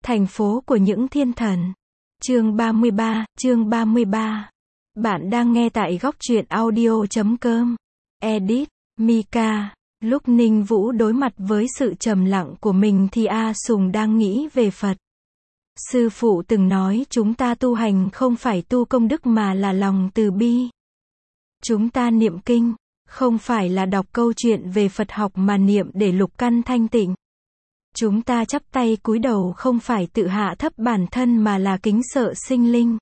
Thành phố của những thiên thần. Chương 33. Bạn đang nghe tại góc truyện audio.com. Edit, Mika. Lúc Ninh Vũ đối mặt với sự trầm lặng của mình thì A Sùng đang nghĩ về Phật. Sư phụ từng nói chúng ta tu hành không phải tu công đức mà là lòng từ bi. Chúng ta niệm kinh, không phải là đọc câu chuyện về Phật học mà niệm để lục căn thanh tịnh. Chúng ta chắp tay cúi đầu không phải tự hạ thấp bản thân mà là kính sợ sinh linh.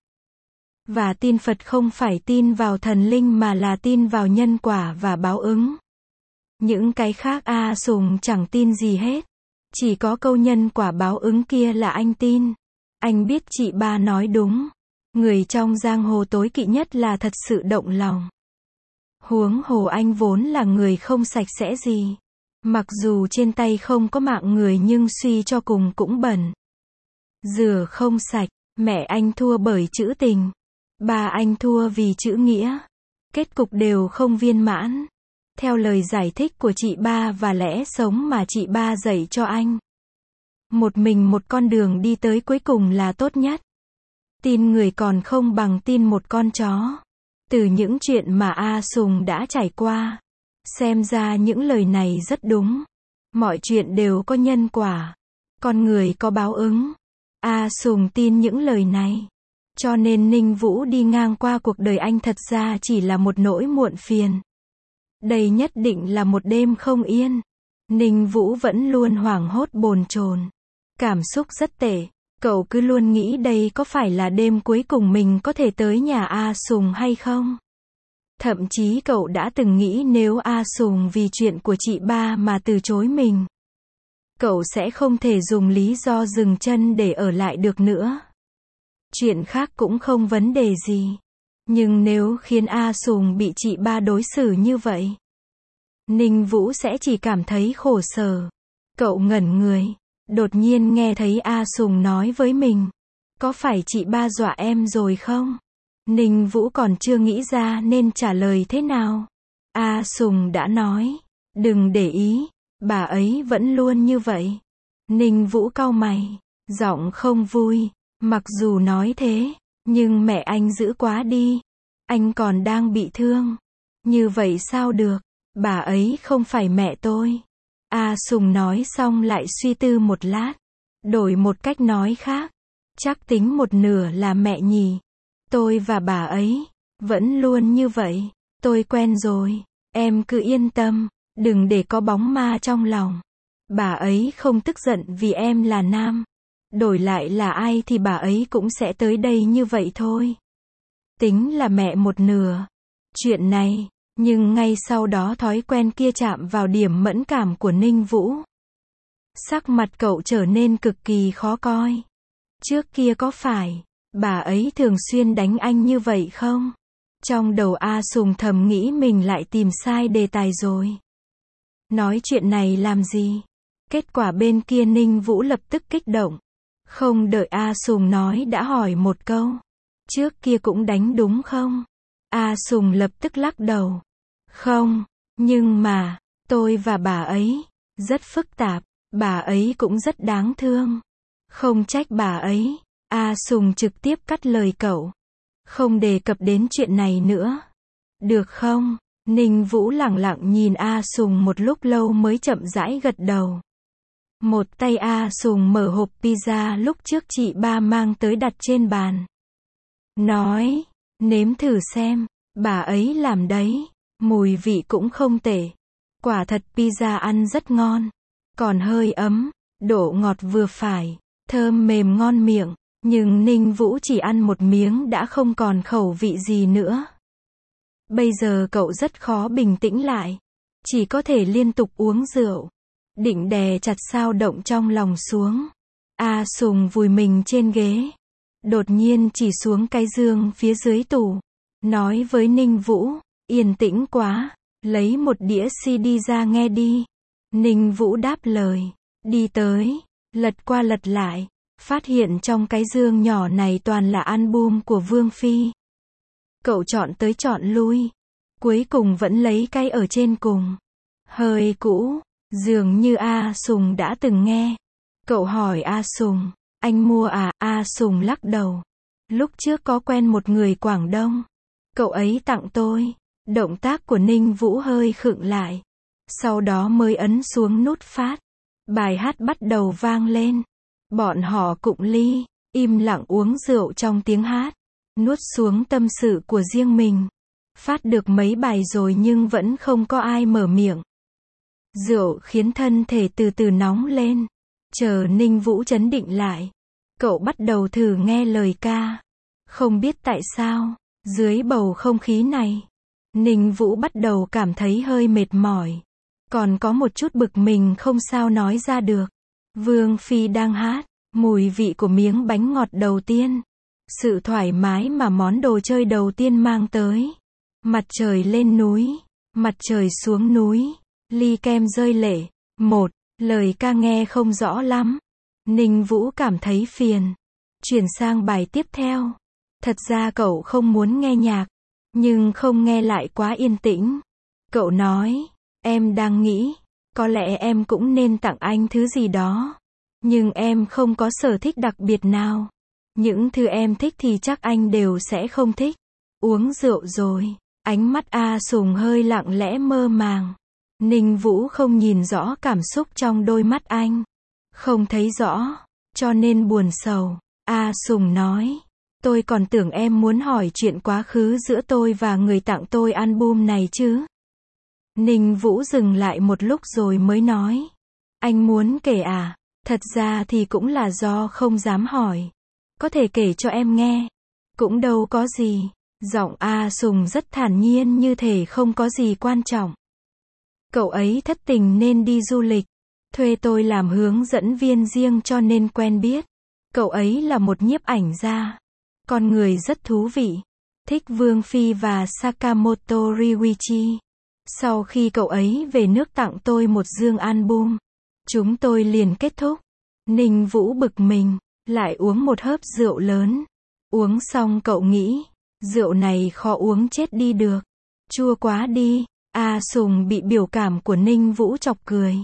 Và tin Phật không phải tin vào thần linh mà là tin vào nhân quả và báo ứng. Những cái khác A Sùng chẳng tin gì hết. Chỉ có câu nhân quả báo ứng kia là anh tin. Anh biết chị ba nói đúng. Người trong giang hồ tối kỵ nhất là thật sự động lòng. Huống hồ anh vốn là người không sạch sẽ gì. Mặc dù trên tay không có mạng người nhưng suy cho cùng cũng bẩn. Rửa không sạch, mẹ anh thua bởi chữ tình. Ba anh thua vì chữ nghĩa. Kết cục đều không viên mãn. Theo lời giải thích của chị ba và lẽ sống mà chị ba dạy cho anh. Một mình một con đường đi tới cuối cùng là tốt nhất. Tin người còn không bằng tin một con chó. Từ những chuyện mà A Sùng đã trải qua. Xem ra những lời này rất đúng. Mọi chuyện đều có nhân quả. Con người có báo ứng. A Sùng tin những lời này. Cho nên Ninh Vũ đi ngang qua cuộc đời anh thật ra chỉ là một nỗi muộn phiền. Đây nhất định là một đêm không yên. Ninh Vũ vẫn luôn hoảng hốt bồn chồn. Cảm xúc rất tệ. Cậu cứ luôn nghĩ đây có phải là đêm cuối cùng mình có thể tới nhà A Sùng hay không? Thậm chí cậu đã từng nghĩ nếu A Sùng vì chuyện của chị ba mà từ chối mình. Cậu sẽ không thể dùng lý do dừng chân để ở lại được nữa. Chuyện khác cũng không vấn đề gì. Nhưng nếu khiến A Sùng bị chị ba đối xử như vậy, Ninh Vũ sẽ chỉ cảm thấy khổ sở. Cậu ngẩn người. Đột nhiên nghe thấy A Sùng nói với mình. Có phải chị ba dọa em rồi không? Ninh Vũ còn chưa nghĩ ra nên trả lời thế nào. A Sùng đã nói. Đừng để ý. Bà ấy vẫn luôn như vậy. Ninh Vũ cau mày. Giọng không vui. Mặc dù nói thế. Nhưng mẹ anh dữ quá đi. Anh còn đang bị thương. Như vậy sao được? Bà ấy không phải mẹ tôi. A Sùng nói xong lại suy tư một lát. Đổi một cách nói khác. Chắc tính một nửa là mẹ nhỉ. Tôi và bà ấy vẫn luôn như vậy. Tôi quen rồi. Em cứ yên tâm. Đừng để có bóng ma trong lòng. Bà ấy không tức giận vì em là nam. Đổi lại là ai thì bà ấy cũng sẽ tới đây như vậy thôi. Tính là mẹ một nửa. Chuyện này. Nhưng ngay sau đó thói quen kia chạm vào điểm mẫn cảm của Ninh Vũ. Sắc mặt cậu trở nên cực kỳ khó coi. Trước kia có phải bà ấy thường xuyên đánh anh như vậy không? Trong đầu A Sùng thầm nghĩ mình lại tìm sai đề tài rồi. Nói chuyện này làm gì? Kết quả bên kia Ninh Vũ lập tức kích động. Không đợi A Sùng nói đã hỏi một câu. Trước kia cũng đánh đúng không? A Sùng lập tức lắc đầu. Không, nhưng mà, tôi và bà ấy, rất phức tạp, bà ấy cũng rất đáng thương. Không trách bà ấy. A Sùng trực tiếp cắt lời cậu. Không đề cập đến chuyện này nữa. Được không? Ninh Vũ lẳng lặng nhìn A Sùng một lúc lâu mới chậm rãi gật đầu. Một tay A Sùng mở hộp pizza lúc trước chị ba mang tới đặt trên bàn. Nói, nếm thử xem, bà ấy làm đấy. Mùi vị cũng không tệ. Quả thật pizza ăn rất ngon. Còn hơi ấm, độ ngọt vừa phải, thơm mềm ngon miệng. Nhưng Ninh Vũ chỉ ăn một miếng đã không còn khẩu vị gì nữa. Bây giờ cậu rất khó bình tĩnh lại. Chỉ có thể liên tục uống rượu. Định đè chặt xao động trong lòng xuống. A Sùng vùi mình trên ghế. Đột nhiên chỉ xuống cái giường phía dưới tủ. Nói với Ninh Vũ. Yên tĩnh quá. Lấy một đĩa CD ra nghe đi. Ninh Vũ đáp lời. Đi tới. Lật qua lật lại. Phát hiện trong cái giường nhỏ này toàn là album của Vương Phi. Cậu chọn tới chọn lui. Cuối cùng vẫn lấy cái ở trên cùng. Hơi cũ. Dường như A Sùng đã từng nghe. Cậu hỏi A Sùng. Anh mua à? A Sùng lắc đầu. Lúc trước có quen một người Quảng Đông. Cậu ấy tặng tôi. Động tác của Ninh Vũ hơi khựng lại. Sau đó mới ấn xuống nút phát. Bài hát bắt đầu vang lên. Bọn họ cụng ly, im lặng uống rượu trong tiếng hát. Nuốt xuống tâm sự của riêng mình. Phát được mấy bài rồi nhưng vẫn không có ai mở miệng. Rượu khiến thân thể từ từ nóng lên. Chờ Ninh Vũ trấn định lại. Cậu bắt đầu thử nghe lời ca. Không biết tại sao, dưới bầu không khí này, Ninh Vũ bắt đầu cảm thấy hơi mệt mỏi. Còn có một chút bực mình không sao nói ra được. Vương Phi đang hát, mùi vị của miếng bánh ngọt đầu tiên. Sự thoải mái mà món đồ chơi đầu tiên mang tới. Mặt trời lên núi, mặt trời xuống núi, ly kem rơi lệ. Một, lời ca nghe không rõ lắm. Ninh Vũ cảm thấy phiền. Chuyển sang bài tiếp theo. Thật ra cậu không muốn nghe nhạc, nhưng không nghe lại quá yên tĩnh. Cậu nói, em đang nghĩ, có lẽ em cũng nên tặng anh thứ gì đó. Nhưng em không có sở thích đặc biệt nào. Những thứ em thích thì chắc anh đều sẽ không thích. Uống rượu rồi. Ánh mắt A Sùng hơi lặng lẽ mơ màng. Ninh Vũ không nhìn rõ cảm xúc trong đôi mắt anh. Không thấy rõ, cho nên buồn sầu. A Sùng nói, tôi còn tưởng em muốn hỏi chuyện quá khứ giữa tôi và người tặng tôi album này chứ. Ninh Vũ dừng lại một lúc rồi mới nói. Anh muốn kể à? Thật ra thì cũng là do không dám hỏi. Có thể kể cho em nghe. Cũng đâu có gì. Giọng A Sùng rất thản nhiên như thể không có gì quan trọng. Cậu ấy thất tình nên đi du lịch. Thuê tôi làm hướng dẫn viên riêng cho nên quen biết. Cậu ấy là một nhiếp ảnh gia. Con người rất thú vị. Thích Vương Phi và Sakamoto Ryuichi. Sau khi cậu ấy về nước tặng tôi một dương album, chúng tôi liền kết thúc. Ninh Vũ bực mình, lại uống một hớp rượu lớn. Uống xong cậu nghĩ, rượu này khó uống chết đi được. Chua quá đi. A Sùng bị biểu cảm của Ninh Vũ chọc cười.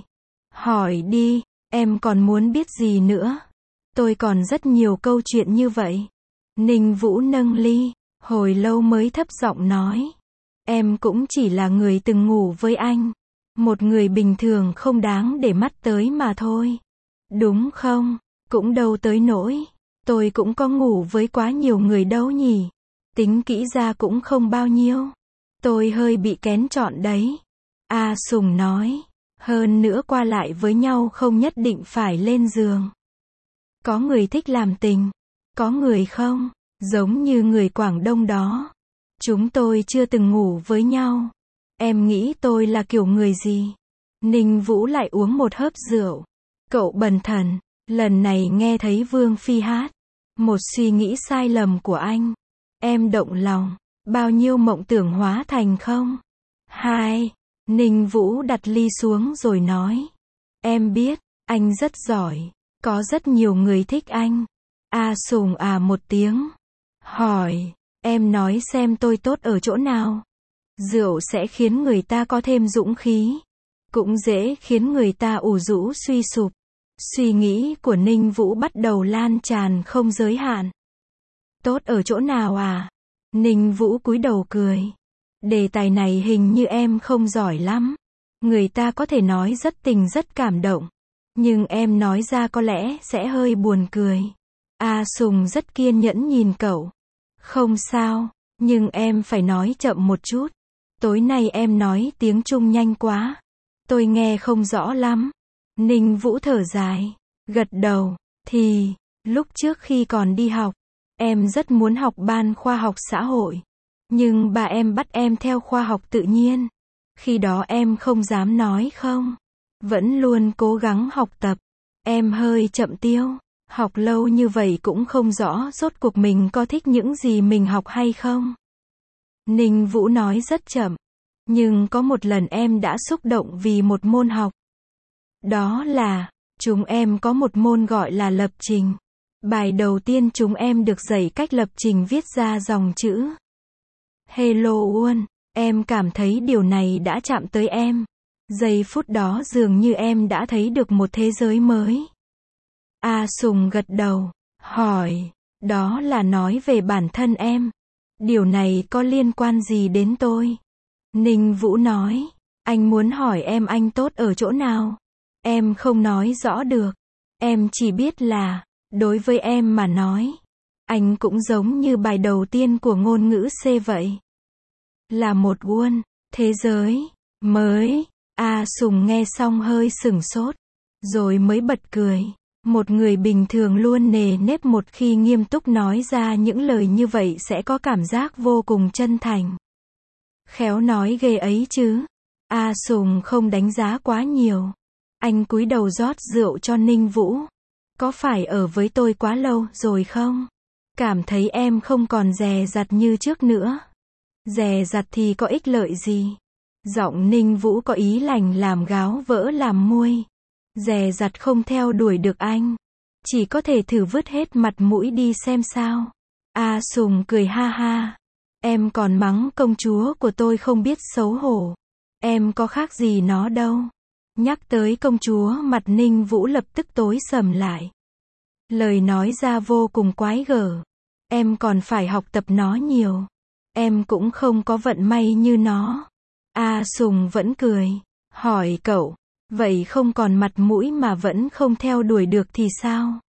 Hỏi đi, em còn muốn biết gì nữa? Tôi còn rất nhiều câu chuyện như vậy. Ninh Vũ nâng ly, hồi lâu mới thấp giọng nói. Em cũng chỉ là người từng ngủ với anh. Một người bình thường không đáng để mắt tới mà thôi. Đúng không? Cũng đâu tới nỗi. Tôi cũng có ngủ với quá nhiều người đâu nhỉ. Tính kỹ ra cũng không bao nhiêu. Tôi hơi bị kén chọn đấy. A Sùng nói. Hơn nữa qua lại với nhau không nhất định phải lên giường. Có người thích làm tình. Có người không. Giống như người Quảng Đông đó. Chúng tôi chưa từng ngủ với nhau. Em nghĩ tôi là kiểu người gì? Ninh Vũ lại uống một hớp rượu. Cậu bần thần. Lần này nghe thấy Vương Phi hát. Một suy nghĩ sai lầm của anh. Em động lòng. Bao nhiêu mộng tưởng hóa thành không? 2. Ninh Vũ đặt ly xuống rồi nói. Em biết, anh rất giỏi. Có rất nhiều người thích anh. A Sùng à một tiếng. Hỏi, em nói xem tôi tốt ở chỗ nào? Rượu sẽ khiến người ta có thêm dũng khí. Cũng dễ khiến người ta ủ rũ suy sụp. Suy nghĩ của Ninh Vũ bắt đầu lan tràn không giới hạn. Tốt ở chỗ nào à? Ninh Vũ cúi đầu cười. Đề tài này hình như em không giỏi lắm. Người ta có thể nói rất tình rất cảm động. Nhưng em nói ra có lẽ sẽ hơi buồn cười. A Sùng rất kiên nhẫn nhìn cậu. Không sao, nhưng em phải nói chậm một chút. Tối nay em nói tiếng Trung nhanh quá. Tôi nghe không rõ lắm. Ninh Vũ thở dài. Gật đầu. Thì, lúc trước khi còn đi học, em rất muốn học ban khoa học xã hội. Nhưng bà em bắt em theo khoa học tự nhiên. Khi đó em không dám nói không. Vẫn luôn cố gắng học tập. Em hơi chậm tiêu. Học lâu như vậy cũng không rõ rốt cuộc mình có thích những gì mình học hay không. Ninh Vũ nói rất chậm. Nhưng có một lần em đã xúc động vì một môn học. Đó là, chúng em có một môn gọi là lập trình. Bài đầu tiên chúng em được dạy cách lập trình viết ra dòng chữ. Hello World. Em cảm thấy điều này đã chạm tới em. Giây phút đó dường như em đã thấy được một thế giới mới. A Sùng gật đầu, hỏi, đó là nói về bản thân em. Điều này có liên quan gì đến tôi? Ninh Vũ nói, anh muốn hỏi em anh tốt ở chỗ nào? Em không nói rõ được. Em chỉ biết là, đối với em mà nói, anh cũng giống như bài đầu tiên của ngôn ngữ C vậy. Là một world, thế giới, mới. A Sùng nghe xong hơi sửng sốt, rồi mới bật cười. Một người bình thường luôn nề nếp một khi nghiêm túc nói ra những lời như vậy sẽ có cảm giác vô cùng chân thành. Khéo nói ghê ấy chứ. A Sùng không đánh giá quá nhiều. Anh cúi đầu rót rượu cho Ninh Vũ. Có phải ở với tôi quá lâu rồi không? Cảm thấy em không còn dè dặt như trước nữa. Dè dặt thì có ích lợi gì? Giọng Ninh Vũ có ý lành làm gáo vỡ làm muôi. Dè dặt không theo đuổi được anh. Chỉ có thể thử vứt hết mặt mũi đi xem sao. A Sùng cười ha ha. Em còn mắng công chúa của tôi không biết xấu hổ. Em có khác gì nó đâu. Nhắc tới công chúa mặt Ninh Vũ lập tức tối sầm lại. Lời nói ra vô cùng quái gở. Em còn phải học tập nó nhiều. Em cũng không có vận may như nó. A Sùng vẫn cười. Hỏi cậu, vậy không còn mặt mũi mà vẫn không theo đuổi được thì sao?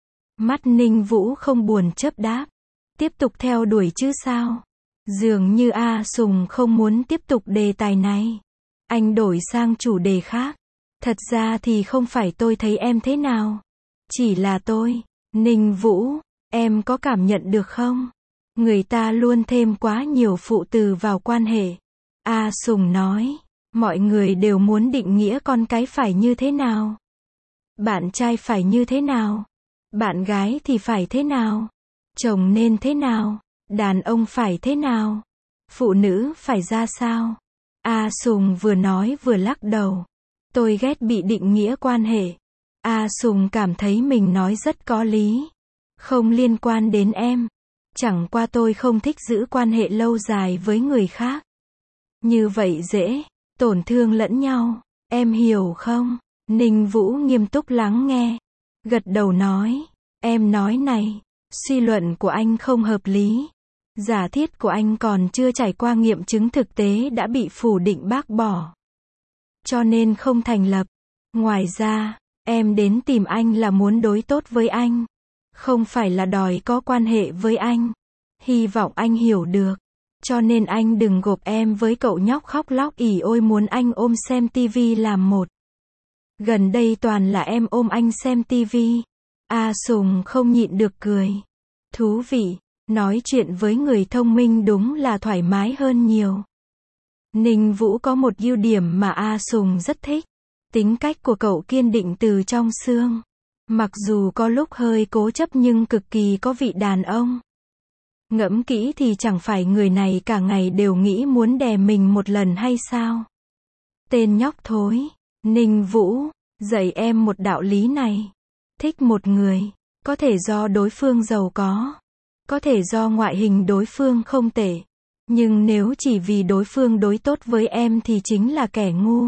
Mắt Ninh Vũ không buồn chấp đáp. Tiếp tục theo đuổi chứ sao? Dường như A Sùng không muốn tiếp tục đề tài này. Anh đổi sang chủ đề khác. Thật ra thì không phải tôi thấy em thế nào. Chỉ là tôi. Ninh Vũ, em có cảm nhận được không? Người ta luôn thêm quá nhiều phụ từ vào quan hệ. A Sùng nói, mọi người đều muốn định nghĩa con cái phải như thế nào. Bạn trai phải như thế nào. Bạn gái thì phải thế nào. Chồng nên thế nào. Đàn ông phải thế nào. Phụ nữ phải ra sao. A Sùng vừa nói vừa lắc đầu. Tôi ghét bị định nghĩa quan hệ. A Sùng cảm thấy mình nói rất có lý. Không liên quan đến em. Chẳng qua tôi không thích giữ quan hệ lâu dài với người khác. Như vậy dễ tổn thương lẫn nhau. Em hiểu không? Ninh Vũ nghiêm túc lắng nghe. Gật đầu nói. Em nói này. Suy luận của anh không hợp lý. Giả thiết của anh còn chưa trải qua nghiệm chứng thực tế đã bị phủ định bác bỏ. Cho nên không thành lập. Ngoài ra, em đến tìm anh là muốn đối tốt với anh. Không phải là đòi có quan hệ với anh. Hy vọng anh hiểu được. Cho nên anh đừng gộp em với cậu nhóc khóc lóc ỉ ôi muốn anh ôm xem tivi làm một. Gần đây toàn là em ôm anh xem tivi. A Sùng không nhịn được cười. Thú vị, nói chuyện với người thông minh đúng là thoải mái hơn nhiều. Ninh Vũ có một ưu điểm mà A Sùng rất thích. Tính cách của cậu kiên định từ trong xương. Mặc dù có lúc hơi cố chấp nhưng cực kỳ có vị đàn ông. Ngẫm kỹ thì chẳng phải người này cả ngày đều nghĩ muốn đè mình một lần hay sao? Tên nhóc thối. Ninh Vũ, dạy em một đạo lý này. Thích một người, có thể do đối phương giàu có thể do ngoại hình đối phương không tệ. Nhưng nếu chỉ vì đối phương đối tốt với em thì chính là kẻ ngu.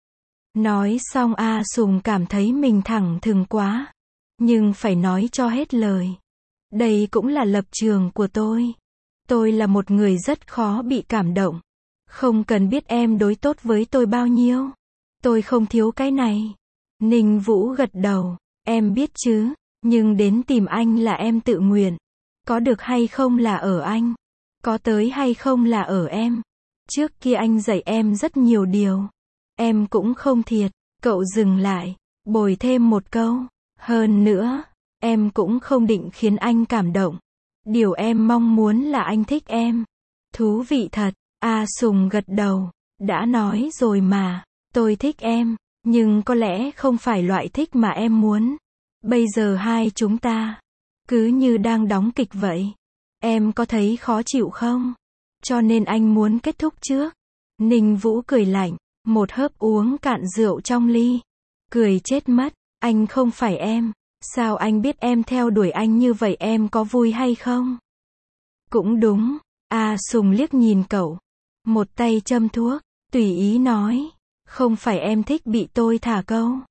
Nói xong A Sùng cảm thấy mình thẳng thừng quá. Nhưng phải nói cho hết lời. Đây cũng là lập trường của tôi. Tôi là một người rất khó bị cảm động. Không cần biết em đối tốt với tôi bao nhiêu. Tôi không thiếu cái này. Ninh Vũ gật đầu. Em biết chứ, nhưng đến tìm anh là em tự nguyện. Có được hay không là ở anh. Có tới hay không là ở em. Trước kia anh dạy em rất nhiều điều. Em cũng không thiệt. Cậu dừng lại, bồi thêm một câu. Hơn nữa, em cũng không định khiến anh cảm động. Điều em mong muốn là anh thích em. Thú vị thật. A Sùng gật đầu. Đã nói rồi mà, tôi thích em, nhưng có lẽ không phải loại thích mà em muốn. Bây giờ hai chúng ta cứ như đang đóng kịch vậy. Em có thấy khó chịu không? Cho nên anh muốn kết thúc trước. Ninh Vũ cười lạnh, một hớp uống cạn rượu trong ly. Cười chết mất, anh không phải em. Sao anh biết em theo đuổi anh như vậy em có vui hay không? Cũng đúng. A Sùng liếc nhìn cậu. Một tay châm thuốc, tùy ý nói. Không phải em thích bị tôi thả câu.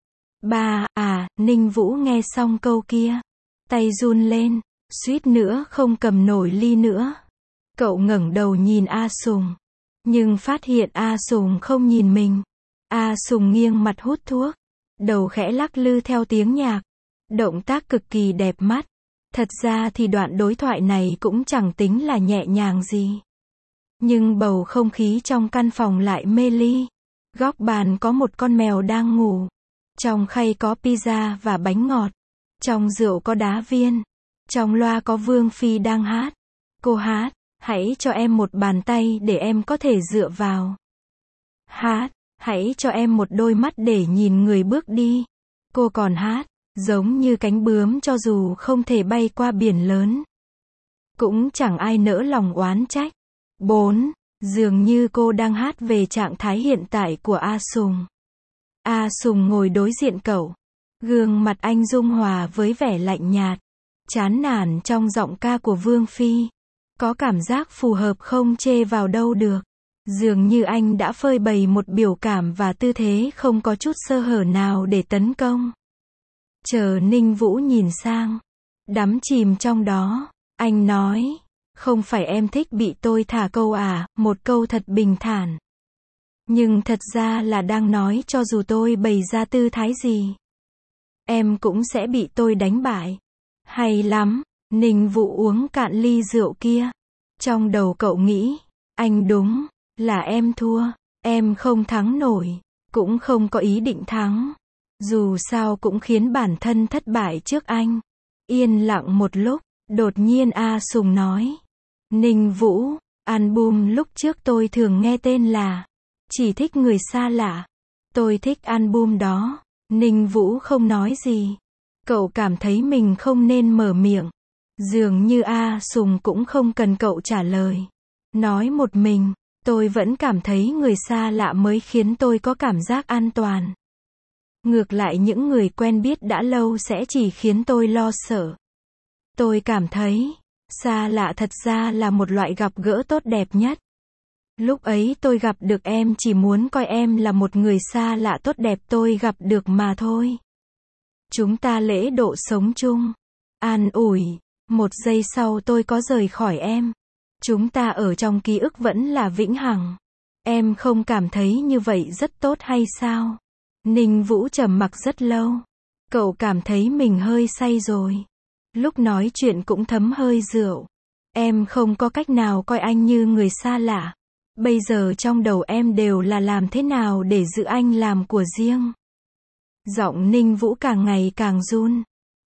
Ba à, Ninh Vũ nghe xong câu kia. Tay run lên, suýt nữa không cầm nổi ly nữa. Cậu ngẩng đầu nhìn A Sùng. Nhưng phát hiện A Sùng không nhìn mình. A Sùng nghiêng mặt hút thuốc. Đầu khẽ lắc lư theo tiếng nhạc. Động tác cực kỳ đẹp mắt. Thật ra thì đoạn đối thoại này cũng chẳng tính là nhẹ nhàng gì. Nhưng bầu không khí trong căn phòng lại mê ly. Góc bàn có một con mèo đang ngủ. Trong khay có pizza và bánh ngọt. Trong rượu có đá viên. Trong loa có Vương Phi đang hát. Cô hát, hãy cho em một bàn tay để em có thể dựa vào. Hát, hãy cho em một đôi mắt để nhìn người bước đi. Cô còn hát, giống như cánh bướm cho dù không thể bay qua biển lớn. Cũng chẳng ai nỡ lòng oán trách. 4. Dường như cô đang hát về trạng thái hiện tại của A Sùng. A Sùng ngồi đối diện cậu. Gương mặt anh dung hòa với vẻ lạnh nhạt. Chán nản trong giọng ca của Vương Phi. Có cảm giác phù hợp không chê vào đâu được. Dường như anh đã phơi bày một biểu cảm và tư thế không có chút sơ hở nào để tấn công. Chờ Ninh Vũ nhìn sang. Đắm chìm trong đó. Anh nói. Không phải em thích bị tôi thả câu à, một câu thật bình thản. Nhưng thật ra là đang nói cho dù tôi bày ra tư thái gì. Em cũng sẽ bị tôi đánh bại. Hay lắm. Ninh Vũ uống cạn ly rượu kia. Trong đầu cậu nghĩ. Anh đúng. Là em thua. Em không thắng nổi. Cũng không có ý định thắng. Dù sao cũng khiến bản thân thất bại trước anh. Yên lặng một lúc. Đột nhiên A Sùng nói. Ninh Vũ, album lúc trước tôi thường nghe tên là Chỉ thích người xa lạ. Tôi thích album đó. Ninh Vũ không nói gì. Cậu cảm thấy mình không nên mở miệng. Dường như A Sùng cũng không cần cậu trả lời. Nói một mình, tôi vẫn cảm thấy người xa lạ mới khiến tôi có cảm giác an toàn. Ngược lại những người quen biết đã lâu sẽ chỉ khiến tôi lo sợ. Tôi cảm thấy xa lạ thật ra là một loại gặp gỡ tốt đẹp nhất. Lúc ấy tôi gặp được em chỉ muốn coi em là một người xa lạ tốt đẹp tôi gặp được mà thôi. Chúng ta lễ độ sống chung. An ủi. Một giây sau tôi có rời khỏi em. Chúng ta ở trong ký ức vẫn là vĩnh hằng. Em không cảm thấy như vậy rất tốt hay sao? Ninh Vũ trầm mặc rất lâu. Cậu cảm thấy mình hơi say rồi. Lúc nói chuyện cũng thấm hơi rượu. Em không có cách nào coi anh như người xa lạ. Bây giờ trong đầu em đều là làm thế nào để giữ anh làm của riêng. Giọng Ninh Vũ càng ngày càng run.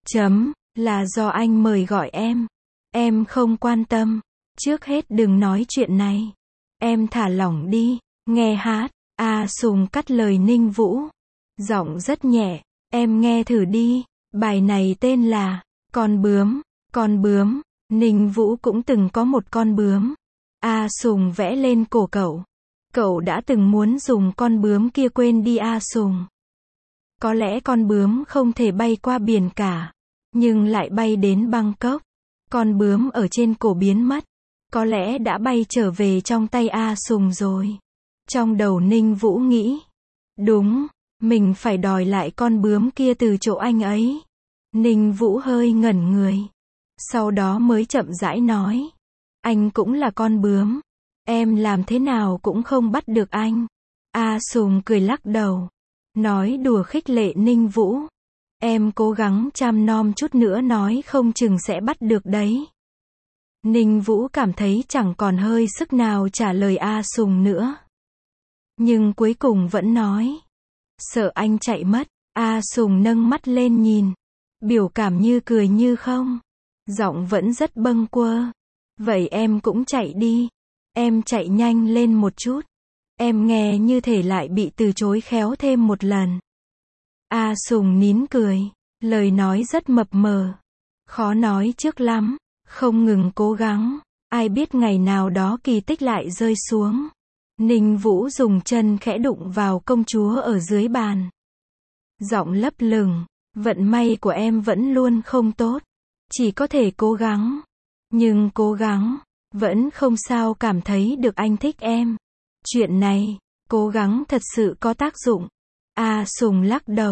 Là do anh mời gọi em. Em không quan tâm. Trước hết đừng nói chuyện này. Em thả lỏng đi. Nghe hát. A Sùng cắt lời Ninh Vũ. Giọng rất nhẹ. Em nghe thử đi. Bài này tên là Con bướm. Con bướm. Ninh Vũ cũng từng có một con bướm. A Sùng vẽ lên cổ cậu. Cậu đã từng muốn dùng con bướm kia quên đi A Sùng. Có lẽ con bướm không thể bay qua biển cả. Nhưng lại bay đến Bangkok. Con bướm ở trên cổ biến mất. Có lẽ đã bay trở về trong tay A Sùng rồi. Trong đầu Ninh Vũ nghĩ. Đúng. Mình phải đòi lại con bướm kia từ chỗ anh ấy. Ninh Vũ hơi ngẩn người. Sau đó mới chậm rãi nói. Anh cũng là con bướm. Em làm thế nào cũng không bắt được anh. A Sùng cười lắc đầu. Nói đùa khích lệ Ninh Vũ. Em cố gắng chăm nom chút nữa nói không chừng sẽ bắt được đấy. Ninh Vũ cảm thấy chẳng còn hơi sức nào trả lời A Sùng nữa. Nhưng cuối cùng vẫn nói. Sợ anh chạy mất. A Sùng nâng mắt lên nhìn. Biểu cảm như cười như không. Giọng vẫn rất bâng quơ. Vậy em cũng chạy đi. Em chạy nhanh lên một chút. Em nghe như thể lại bị từ chối khéo thêm một lần. A Sùng nín cười. Lời nói rất mập mờ. Khó nói trước lắm. Không ngừng cố gắng. Ai biết ngày nào đó kỳ tích lại rơi xuống. Ninh Vũ dùng chân khẽ đụng vào công chúa ở dưới bàn. Giọng lấp lửng. Vận may của em vẫn luôn không tốt. Chỉ có thể cố gắng. Nhưng cố gắng. Vẫn không sao cảm thấy được anh thích em. Chuyện này. Cố gắng thật sự có tác dụng. A Sùng lắc đầu.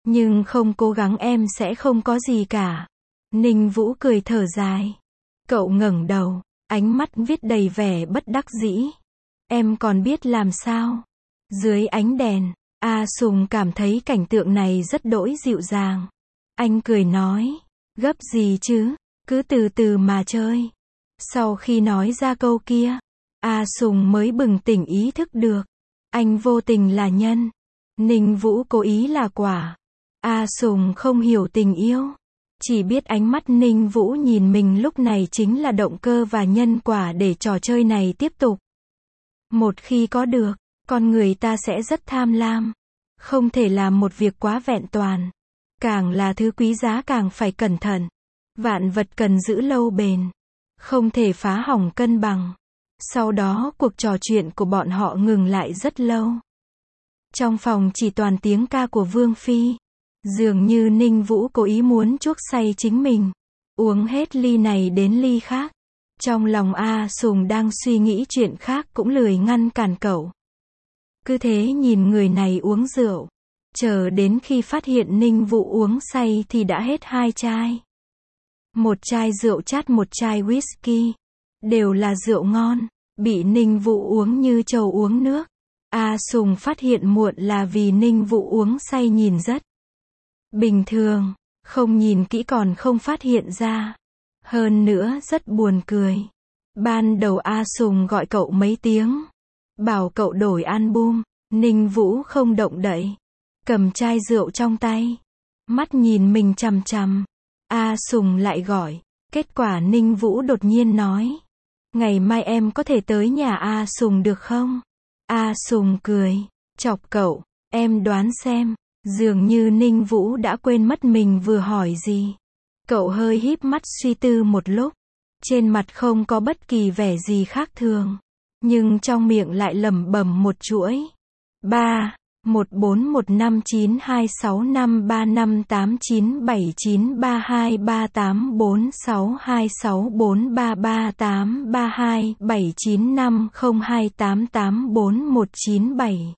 Nhưng không cố gắng em sẽ không có gì cả. Ninh Vũ cười thở dài. Cậu ngẩng đầu, ánh mắt viết đầy vẻ bất đắc dĩ. Em còn biết làm sao? Dưới ánh đèn, A Sùng cảm thấy cảnh tượng này rất đỗi dịu dàng. Anh cười nói, gấp gì chứ, cứ từ từ mà chơi. Sau khi nói ra câu kia, A Sùng mới bừng tỉnh ý thức được. Anh vô tình là nhân, Ninh Vũ cố ý là quả. A Sùng không hiểu tình yêu, chỉ biết ánh mắt Ninh Vũ nhìn mình lúc này chính là động cơ và nhân quả để trò chơi này tiếp tục. Một khi có được, con người ta sẽ rất tham lam. Không thể làm một việc quá vẹn toàn. Càng là thứ quý giá càng phải cẩn thận. Vạn vật cần giữ lâu bền. Không thể phá hỏng cân bằng. Sau đó cuộc trò chuyện của bọn họ ngừng lại rất lâu. Trong phòng chỉ toàn tiếng ca của Vương Phi. Dường như Ninh Vũ cố ý muốn chuốc say chính mình. Uống hết ly này đến ly khác. Trong lòng A Sùng đang suy nghĩ chuyện khác cũng lười ngăn cản cậu. Cứ thế nhìn người này uống rượu. Chờ đến khi phát hiện Ninh Vũ uống say thì đã hết 2 chai. Một chai rượu chát, một chai whisky. Đều là rượu ngon. Bị Ninh Vũ uống như trâu uống nước. A Sùng phát hiện muộn là vì Ninh Vũ uống say nhìn rất bình thường. Không nhìn kỹ còn không phát hiện ra. Hơn nữa rất buồn cười. Ban đầu A Sùng gọi cậu mấy tiếng. Bảo cậu đổi album. Ninh Vũ không động đậy. Cầm chai rượu trong tay. Mắt nhìn mình chằm chằm. A Sùng lại gọi. Kết quả Ninh Vũ đột nhiên nói. Ngày mai em có thể tới nhà A Sùng được không? A Sùng cười. Chọc cậu. Em đoán xem. Dường như Ninh Vũ đã quên mất mình vừa hỏi gì. Cậu hơi híp mắt suy tư một lúc. Trên mặt không có bất kỳ vẻ gì khác thường. Nhưng trong miệng lại lẩm bẩm một chuỗi. 3, 14153926353827932795028841997.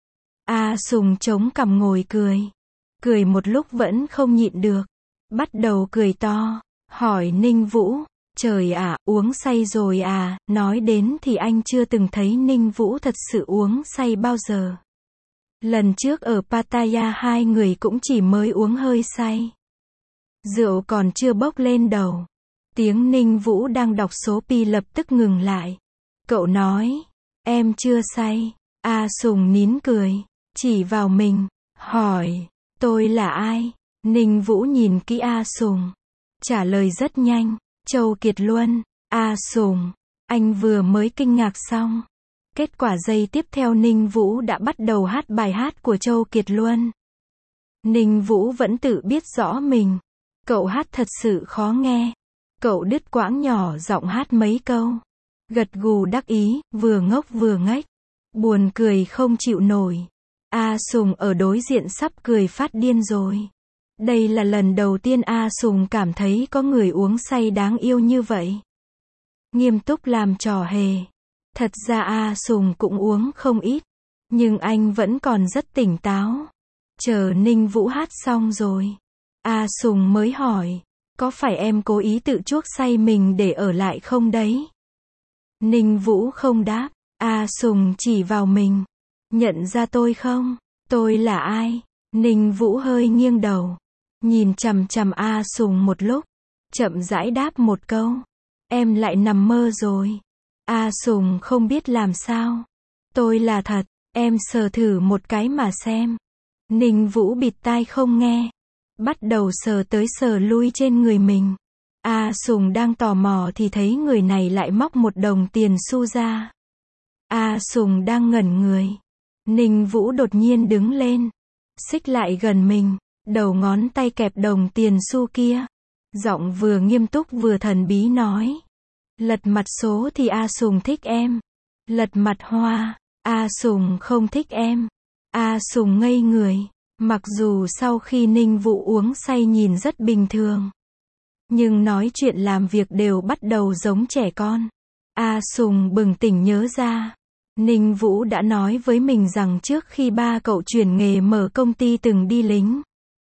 A Sùng chống cằm ngồi cười. Cười một lúc vẫn không nhịn được. Bắt đầu cười to. Hỏi Ninh Vũ. Trời ạ, uống say rồi à? Nói đến thì anh chưa từng thấy Ninh Vũ thật sự uống say bao giờ. Lần trước ở Pattaya hai người cũng chỉ mới uống hơi say. Rượu còn chưa bốc lên đầu. Tiếng Ninh Vũ đang đọc số pi lập tức ngừng lại. Cậu nói, em chưa say. A Sùng nín cười, chỉ vào mình, hỏi, tôi là ai? Ninh Vũ nhìn kỹ A Sùng. Trả lời rất nhanh, Châu Kiệt Luân. A Sùng, anh vừa mới kinh ngạc xong. Kết quả giây tiếp theo Ninh Vũ đã bắt đầu hát bài hát của Châu Kiệt Luân. Ninh Vũ vẫn tự biết rõ mình. Cậu hát thật sự khó nghe. Cậu đứt quãng nhỏ giọng hát mấy câu. Gật gù đắc ý, vừa ngốc vừa ngách. Buồn cười không chịu nổi. A Sùng ở đối diện sắp cười phát điên rồi. Đây là lần đầu tiên A Sùng cảm thấy có người uống say đáng yêu như vậy. Nghiêm túc làm trò hề. Thật ra A Sùng cũng uống không ít. Nhưng anh vẫn còn rất tỉnh táo. Chờ Ninh Vũ hát xong rồi. A Sùng mới hỏi. Có phải em cố ý tự chuốc say mình để ở lại không đấy? Ninh Vũ không đáp. A Sùng chỉ vào mình. Nhận ra tôi không? Tôi là ai? Ninh Vũ hơi nghiêng đầu. Nhìn chằm chằm A Sùng một lúc. Chậm rãi đáp một câu. Em lại nằm mơ rồi. A Sùng không biết làm sao. Tôi là thật. Em sờ thử một cái mà xem. Ninh Vũ bịt tai không nghe. Bắt đầu sờ tới sờ lui trên người mình. A Sùng đang tò mò thì thấy người này lại móc một đồng tiền xu ra. A Sùng đang ngẩn người. Ninh Vũ đột nhiên đứng lên. Xích lại gần mình. Đầu ngón tay kẹp đồng tiền xu kia. Giọng vừa nghiêm túc vừa thần bí nói. Lật mặt số thì A Sùng thích em. Lật mặt hoa, A Sùng không thích em. A Sùng ngây người. Mặc dù sau khi Ninh Vũ uống say nhìn rất bình thường. Nhưng nói chuyện làm việc đều bắt đầu giống trẻ con. A Sùng bừng tỉnh nhớ ra. Ninh Vũ đã nói với mình rằng trước khi ba cậu chuyển nghề mở công ty từng đi lính.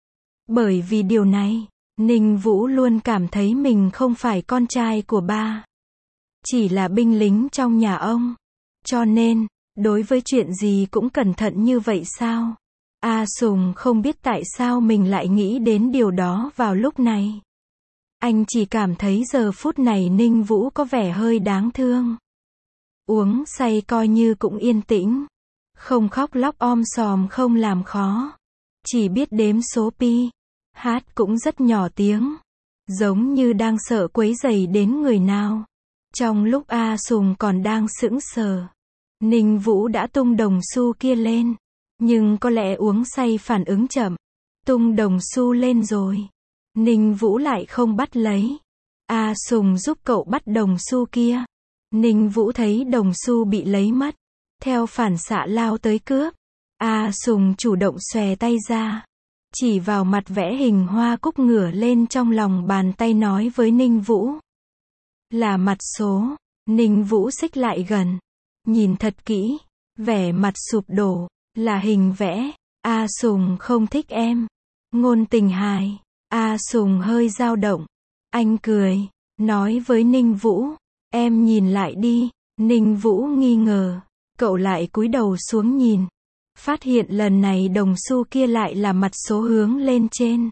Bởi vì điều này, Ninh Vũ luôn cảm thấy mình không phải con trai của ba, chỉ là binh lính trong nhà ông. Cho nên, đối với chuyện gì cũng cẩn thận như vậy sao? A Sùng không biết tại sao mình lại nghĩ đến điều đó vào lúc này. Anh chỉ cảm thấy giờ phút này Ninh Vũ có vẻ hơi đáng thương. Uống say coi như cũng yên tĩnh. Không khóc lóc om sòm, không làm khó. Chỉ biết đếm số pi. Hát cũng rất nhỏ tiếng. Giống như đang sợ quấy rầy đến người nào. Trong lúc A Sùng còn đang sững sờ, Ninh Vũ đã tung đồng xu kia lên. Nhưng có lẽ uống say phản ứng chậm. Tung đồng xu lên rồi. Ninh Vũ lại không bắt lấy. A Sùng giúp cậu bắt đồng xu kia. Ninh Vũ thấy đồng xu bị lấy mất. Theo phản xạ lao tới cướp. A Sùng chủ động xòe tay ra. Chỉ vào mặt vẽ hình hoa cúc ngửa lên trong lòng bàn tay nói với Ninh Vũ. Là mặt số. Ninh Vũ xích lại gần. Nhìn thật kỹ. Vẻ mặt sụp đổ. Là hình vẽ. A Sùng không thích em. Ngôn tình hài. A Sùng hơi dao động. Anh cười. Nói với Ninh Vũ. Em nhìn lại đi. Ninh Vũ nghi ngờ. Cậu lại cúi đầu xuống nhìn. Phát hiện lần này đồng xu kia lại là mặt số hướng lên trên.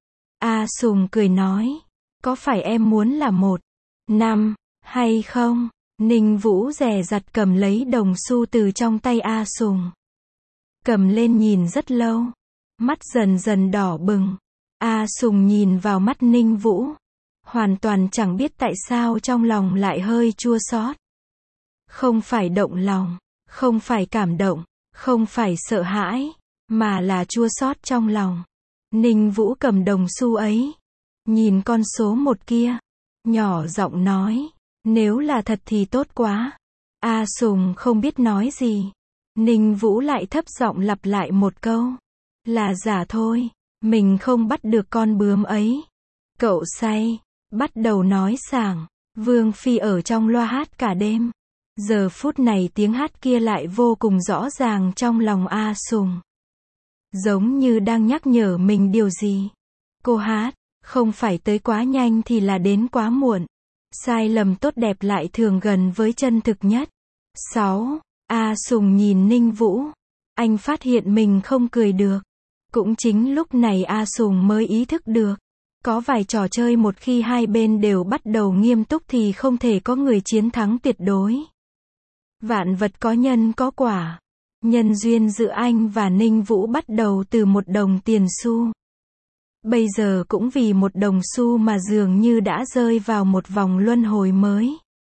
A Sùng cười nói. Có phải em muốn là 1, 5, hay không? Ninh Vũ dè dặt cầm lấy đồng xu từ trong tay A Sùng. Cầm lên nhìn rất lâu. Mắt dần dần đỏ bừng. A Sùng nhìn vào mắt Ninh Vũ. Hoàn toàn chẳng biết tại sao trong lòng lại hơi chua xót. Không phải động lòng, không phải cảm động, không phải sợ hãi, mà là chua xót trong lòng. Ninh Vũ cầm đồng xu ấy. Nhìn con số 1 kia. Nhỏ giọng nói. Nếu là thật thì tốt quá. A Sùng không biết nói gì. Ninh Vũ lại thấp giọng lặp lại một câu. Là giả thôi. Mình không bắt được con bướm ấy. Cậu say. Bắt đầu nói sảng. Vương Phi ở trong loa hát cả đêm. Giờ phút này tiếng hát kia lại vô cùng rõ ràng trong lòng A Sùng. Giống như đang nhắc nhở mình điều gì. Cô hát, không phải tới quá nhanh thì là đến quá muộn. Sai lầm tốt đẹp lại thường gần với chân thực nhất. 6. A Sùng nhìn Ninh Vũ. Anh phát hiện mình không cười được. Cũng chính lúc này A Sùng mới ý thức được. Có vài trò chơi một khi hai bên đều bắt đầu nghiêm túc thì không thể có người chiến thắng tuyệt đối. Vạn vật có nhân có quả. Nhân duyên giữa anh và Ninh Vũ bắt đầu từ 1 đồng tiền xu. Bây giờ cũng vì 1 đồng xu mà dường như đã rơi vào một vòng luân hồi mới.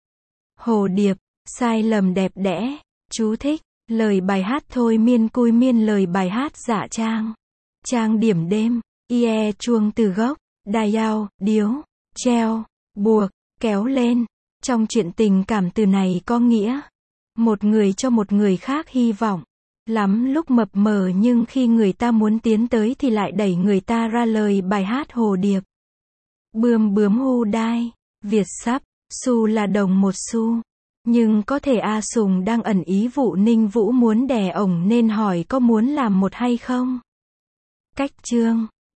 Hồ điệp, sai lầm đẹp đẽ. Chú thích, lời bài hát thôi miên cui miên lời bài hát dạ trang. Trang điểm đêm, ie chuông từ gốc, đài yao, điếu, treo, buộc, kéo lên. Trong chuyện tình cảm từ này có nghĩa. Một người cho một người khác hy vọng. Lắm lúc mập mờ nhưng khi người ta muốn tiến tới thì lại đẩy người ta ra lời bài hát hồ điệp. Bươm bướm hu đai, Việt sắp, xu là đồng 1 xu. Nhưng có thể A Sùng đang ẩn ý vụ Ninh Vũ muốn đè ổng nên hỏi có muốn làm 1 hay không? Cách chương